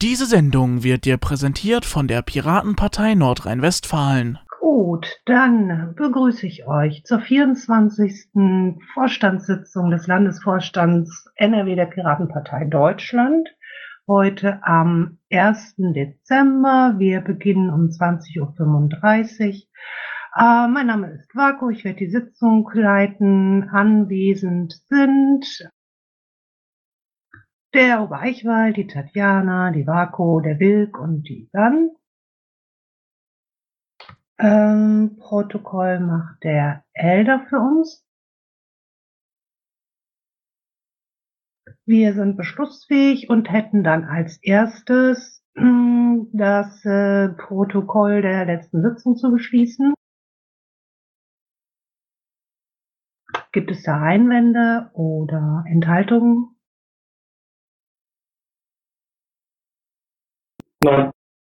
Diese Sendung wird dir präsentiert von der Piratenpartei Nordrhein-Westfalen. Gut, dann begrüße ich euch zur 24. Vorstandssitzung des Landesvorstands NRW der Piratenpartei Deutschland. Heute am 1. Dezember. Wir beginnen um 20:35 Uhr. Mein Name ist Vako, ich werde die Sitzung leiten. Anwesend sind der Obereichwald, die Tatjana, die Vako, der Wilk und die Jan. Protokoll macht der Elder für uns. Wir sind beschlussfähig und hätten dann als erstes das Protokoll der letzten Sitzung zu beschließen. Gibt es da Einwände oder Enthaltungen? Nein.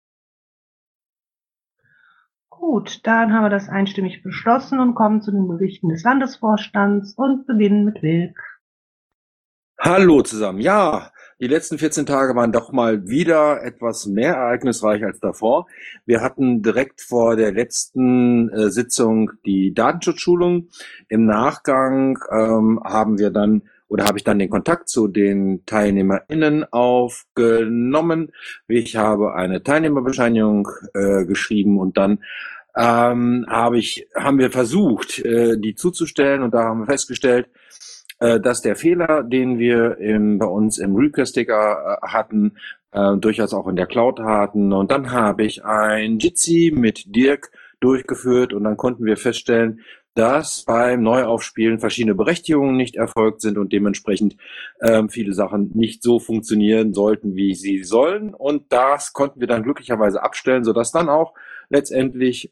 Gut, dann haben wir das einstimmig beschlossen und kommen zu den Berichten des Landesvorstands und beginnen mit Wilk. Hallo zusammen. Ja, die letzten 14 Tage waren doch mal wieder etwas mehr ereignisreich als davor. Wir hatten direkt vor der letzten Sitzung die Datenschutzschulung. Im Nachgang habe ich dann den Kontakt zu den TeilnehmerInnen aufgenommen. Ich habe eine Teilnehmerbescheinigung geschrieben und dann haben wir versucht, die zuzustellen, und da haben wir festgestellt, dass der Fehler, den wir bei uns im Request-Ticker hatten, durchaus auch in der Cloud hatten. Und dann habe ich ein Jitsi mit Dirk durchgeführt und dann konnten wir feststellen, dass beim Neuaufspielen verschiedene Berechtigungen nicht erfolgt sind und dementsprechend viele Sachen nicht so funktionieren sollten, wie sie sollen. Und das konnten wir dann glücklicherweise abstellen, sodass dann auch letztendlich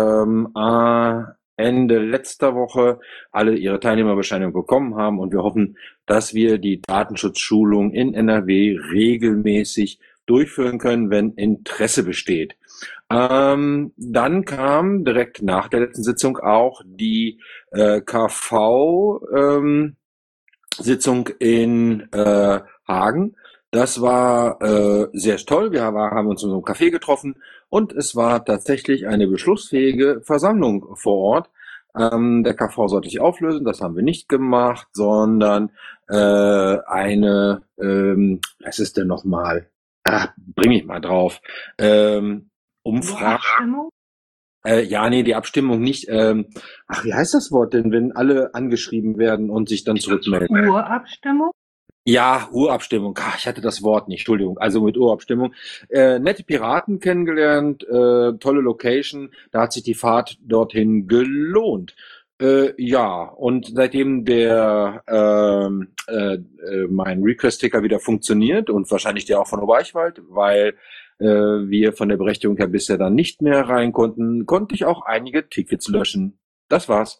Ende letzter Woche alle ihre Teilnehmerbescheinigung bekommen haben, und wir hoffen, dass wir die Datenschutzschulung in NRW regelmäßig durchführen können, wenn Interesse besteht. Dann kam direkt nach der letzten Sitzung auch die KV-Sitzung in Hagen. Das war sehr toll. Wir haben uns in so einem Café getroffen und es war tatsächlich eine beschlussfähige Versammlung vor Ort. Der KV sollte sich auflösen, das haben wir nicht gemacht, sondern was ist denn nochmal? Bring mich mal drauf. Umfrage. Abstimmung? Die Abstimmung nicht. Wie heißt das Wort denn, wenn alle angeschrieben werden und sich dann zurückmelden? Urabstimmung? Ja, Urabstimmung. Ich hatte das Wort nicht, Entschuldigung. Also mit Urabstimmung. Nette Piraten kennengelernt, tolle Location. Da hat sich die Fahrt dorthin gelohnt. Und seitdem mein Request-Ticker wieder funktioniert und wahrscheinlich der auch von Obereichwald, weil wir von der Berechtigung her bisher dann nicht mehr rein konnten, konnte ich auch einige Tickets löschen. Das war's.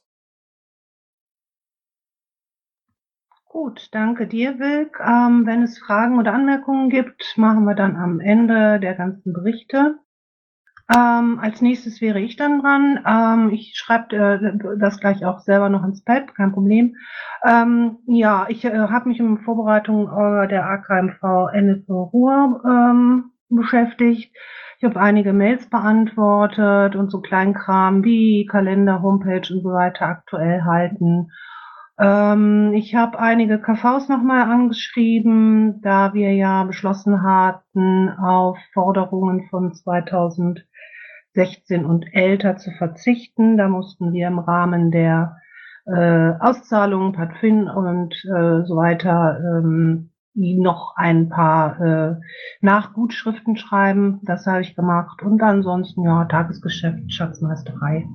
Gut, danke dir, Wilk. Wenn es Fragen oder Anmerkungen gibt, machen wir dann am Ende der ganzen Berichte. Als nächstes wäre ich dann dran. Ich schreibe das gleich auch selber noch ins Pad, kein Problem. Ich habe mich in Vorbereitung der AKMV NFV Ruhr beschäftigt. Ich habe einige Mails beantwortet und so Kleinkram wie Kalender, Homepage und so weiter aktuell halten. Ich habe einige KVs nochmal angeschrieben, da wir ja beschlossen hatten, auf Forderungen von 2016 und älter zu verzichten. Da mussten wir im Rahmen der Auszahlungen, Patfin und so weiter noch ein paar Nachgutschriften schreiben. Das habe ich gemacht. Und ansonsten, ja, Tagesgeschäft, Schatzmeisterei.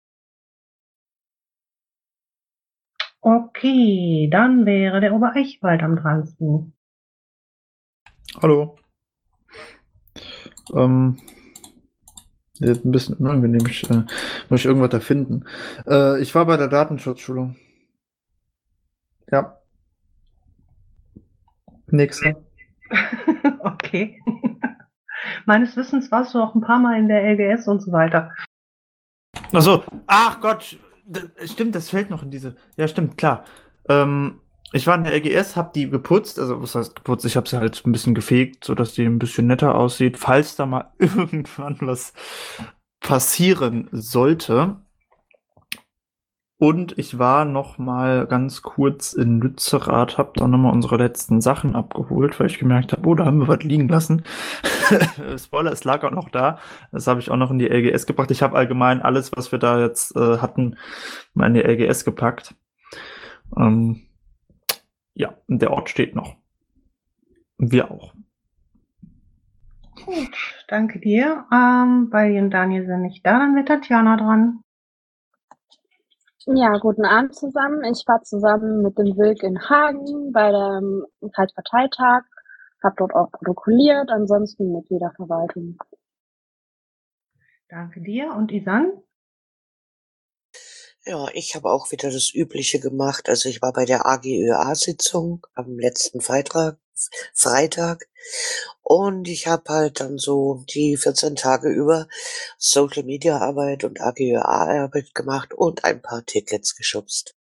Okay, dann wäre der Obereichwald am dransten. Hallo. Ein bisschen unangenehm. Ich muss irgendwas erfinden. Ich war bei der Datenschutzschulung. Ja. Nächster. Okay. Meines Wissens warst du auch ein paar Mal in der LGS und so weiter. Achso, ach Gott. Stimmt, das fällt noch in diese. Ja, stimmt, klar. Ich war in der LGS, hab die geputzt, also was heißt geputzt? Ich habe sie halt ein bisschen gefegt, sodass die ein bisschen netter aussieht, falls da mal irgendwann was passieren sollte. Und ich war noch mal ganz kurz in Lützerath, hab dann noch mal unsere letzten Sachen abgeholt, weil ich gemerkt habe, oh, da haben wir was liegen lassen. Spoiler, es lag auch noch da. Das habe ich auch noch in die LGS gebracht. Ich habe allgemein alles, was wir da jetzt hatten, mal in die LGS gepackt. Ja, und der Ort steht noch. Und wir auch. Gut, danke dir. Bei und Daniel sind nicht da, dann wird Tatjana dran. Ja, guten Abend zusammen. Ich war zusammen mit dem Wilk in Hagen bei dem Kreisparteitag, habe dort auch protokolliert, ansonsten Mitgliederverwaltung. Danke dir. Und Isan? Ja, ich habe auch wieder das Übliche gemacht. Also ich war bei der AGÖA-Sitzung am letzten Freitag und ich habe halt dann so die 14 Tage über Social-Media-Arbeit und AGÖA-Arbeit gemacht und ein paar Tickets geschubst.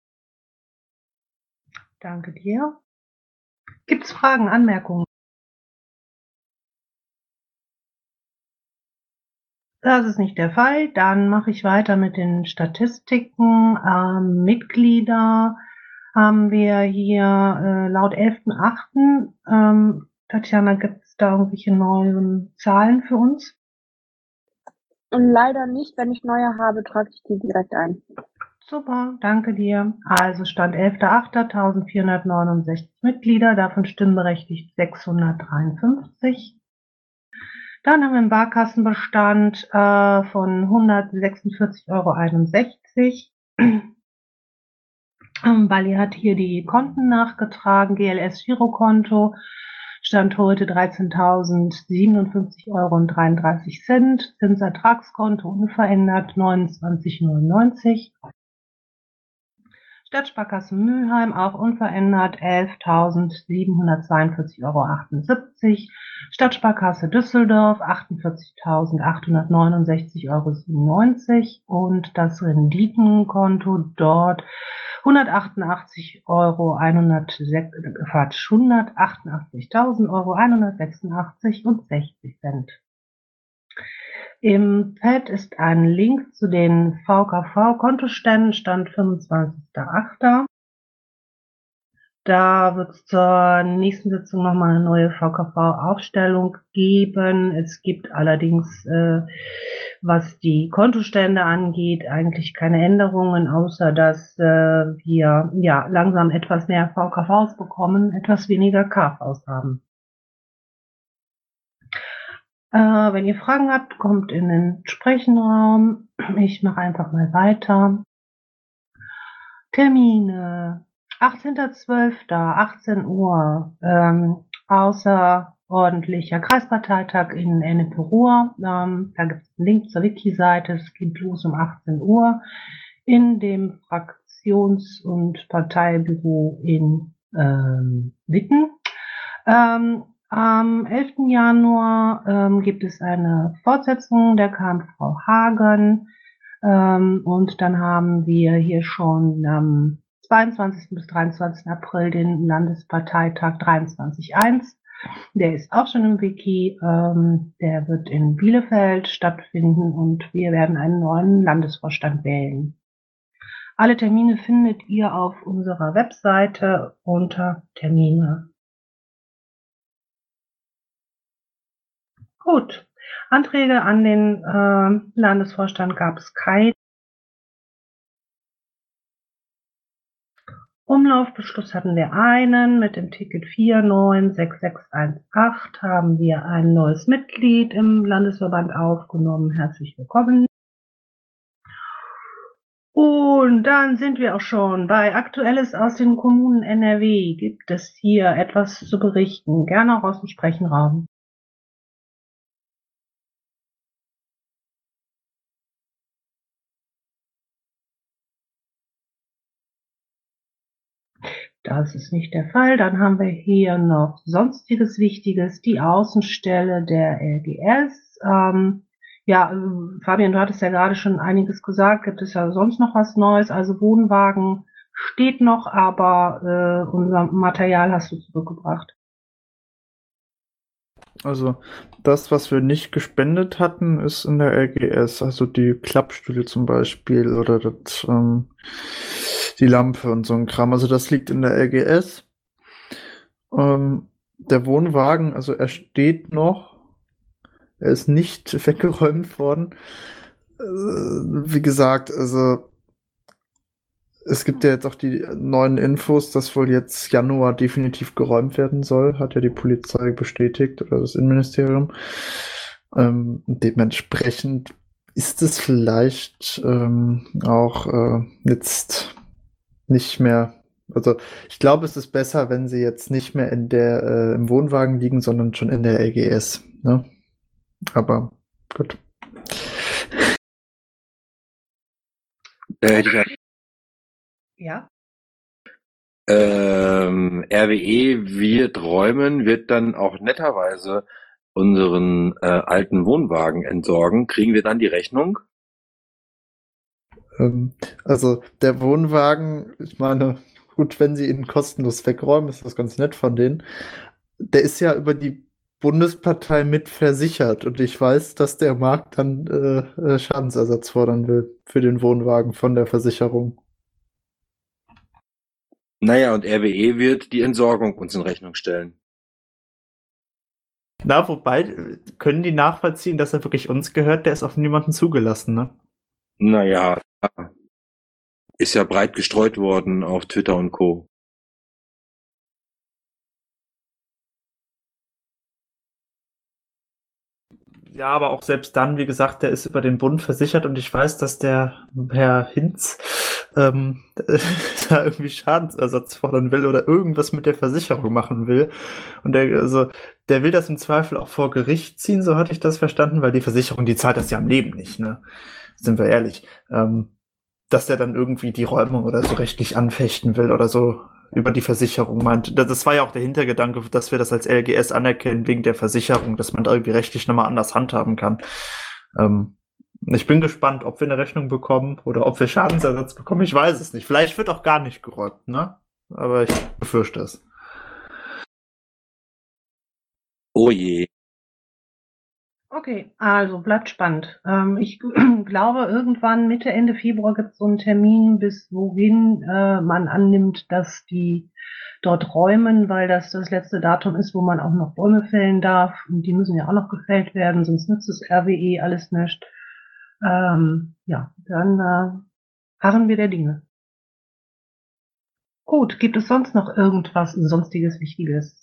Danke dir. Gibt's Fragen, Anmerkungen? Das ist nicht der Fall. Dann mache ich weiter mit den Statistiken. Mitglieder haben wir hier laut 11.8. Tatjana, gibt es da irgendwelche neuen Zahlen für uns? Und leider nicht. Wenn ich neue habe, trage ich die direkt ein. Super, danke dir. Also Stand 11.8. 1469 Mitglieder, davon stimmberechtigt 653. Dann haben wir einen Barkassenbestand von 146,61 €. Bali hat hier die Konten nachgetragen. GLS Girokonto Stand heute 13.057,33 €. Zinsertragskonto unverändert 29,99 €. Stadtsparkasse Mülheim auch unverändert 11.742,78 €. Stadtsparkasse Düsseldorf 48.869,97 € und das Renditenkonto dort 188.186,60 €. Im Pad ist ein Link zu den VKV-Kontoständen, Stand 25.8. Da wird es zur nächsten Sitzung nochmal eine neue VKV-Aufstellung geben. Es gibt allerdings, was die Kontostände angeht, eigentlich keine Änderungen, außer dass wir ja langsam etwas mehr VKVs bekommen, etwas weniger KVs haben. Wenn ihr Fragen habt, kommt in den Sprechenraum. Ich mache einfach mal weiter. Termine. 18.12. 18 Uhr. Außerordentlicher Kreisparteitag in Ennepe-Ruhr. Da gibt es einen Link zur Wiki-Seite. Es geht los um 18 Uhr in dem Fraktions- und Parteibüro in Witten. Am 11. Januar gibt es eine Fortsetzung der KMV Hagen und dann haben wir hier schon am 22. bis 23. April den Landesparteitag 23.1. Der ist auch schon im Wiki. Der wird in Bielefeld stattfinden und wir werden einen neuen Landesvorstand wählen. Alle Termine findet ihr auf unserer Webseite unter Termine. Gut, Anträge an den Landesvorstand gab es keine. Umlaufbeschluss hatten wir einen. Mit dem Ticket 496618 haben wir ein neues Mitglied im Landesverband aufgenommen. Herzlich willkommen. Und dann sind wir auch schon bei Aktuelles aus den Kommunen NRW. Gibt es hier etwas zu berichten? Gerne auch aus dem Sprechenraum. Das ist nicht der Fall. Dann haben wir hier noch Sonstiges Wichtiges, die Außenstelle der LGS. Fabian, du hattest ja gerade schon einiges gesagt. Gibt es ja sonst noch was Neues? Also Wohnwagen steht noch, aber unser Material hast du zurückgebracht. Also das, was wir nicht gespendet hatten, ist in der LGS, also die Klappstühle zum Beispiel oder die Lampe und so ein Kram. Also das liegt in der LGS. Der Wohnwagen, also er steht noch, er ist nicht weggeräumt worden. Wie gesagt, also es gibt ja jetzt auch die neuen Infos, dass wohl jetzt Januar definitiv geräumt werden soll, hat ja die Polizei bestätigt oder das Innenministerium. Dementsprechend ist es vielleicht auch jetzt nicht mehr. Also ich glaube, es ist besser, wenn sie jetzt nicht mehr im Wohnwagen liegen, sondern schon in der LGS. Ne? Aber gut. Ja. RWE wird räumen, wird dann auch netterweise unseren alten Wohnwagen entsorgen. Kriegen wir dann die Rechnung? Also der Wohnwagen, ich meine, gut, wenn sie ihn kostenlos wegräumen, ist das ganz nett von denen. Der ist ja über die Bundespartei mit versichert und ich weiß, dass der Markt dann Schadensersatz fordern will für den Wohnwagen von der Versicherung. Naja, und RWE wird die Entsorgung uns in Rechnung stellen. Na, wobei, können die nachvollziehen, dass er wirklich uns gehört? Der ist auf niemanden zugelassen, ne? Naja, ist ja breit gestreut worden auf Twitter und Co. Ja, aber auch selbst dann, wie gesagt, der ist über den Bund versichert und ich weiß, dass der Herr Hinz da irgendwie Schadensersatz fordern will oder irgendwas mit der Versicherung machen will. Und der will das im Zweifel auch vor Gericht ziehen, so hatte ich das verstanden, weil die Versicherung, die zahlt das ja im Leben nicht, ne? Sind wir ehrlich. Dass der dann irgendwie die Räumung oder so rechtlich anfechten will oder so über die Versicherung meint. Das war ja auch der Hintergedanke, dass wir das als LGS anerkennen wegen der Versicherung, dass man da irgendwie rechtlich nochmal anders handhaben kann. Ich bin gespannt, ob wir eine Rechnung bekommen oder ob wir Schadensersatz bekommen. Ich weiß es nicht. Vielleicht wird auch gar nicht geräumt, ne? Aber ich befürchte es. Oh je. Okay, also bleibt spannend. Ich glaube, irgendwann Mitte, Ende Februar gibt es so einen Termin, bis wohin man annimmt, dass die dort räumen, weil das letzte Datum ist, wo man auch noch Bäume fällen darf. Und die müssen ja auch noch gefällt werden, sonst nützt das RWE alles nicht. Ja, dann harren wir der Dinge. Gut, gibt es sonst noch irgendwas sonstiges Wichtiges?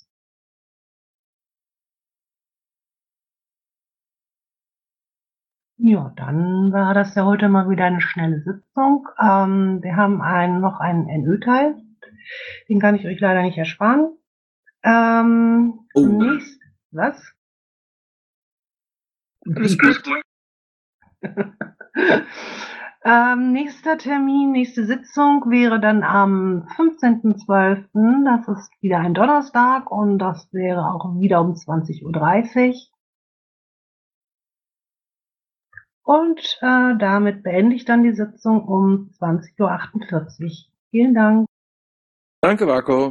Ja, dann war das ja heute mal wieder eine schnelle Sitzung. Wir haben noch einen NÖ-Teil. Den kann ich euch leider nicht ersparen. Was? Alles gut. Nächster Termin, nächste Sitzung wäre dann am 15.12. Das ist wieder ein Donnerstag und das wäre auch wieder um 20:30 Uhr. Und damit beende ich dann die Sitzung um 20:48 Uhr. Vielen Dank. Danke, Marco.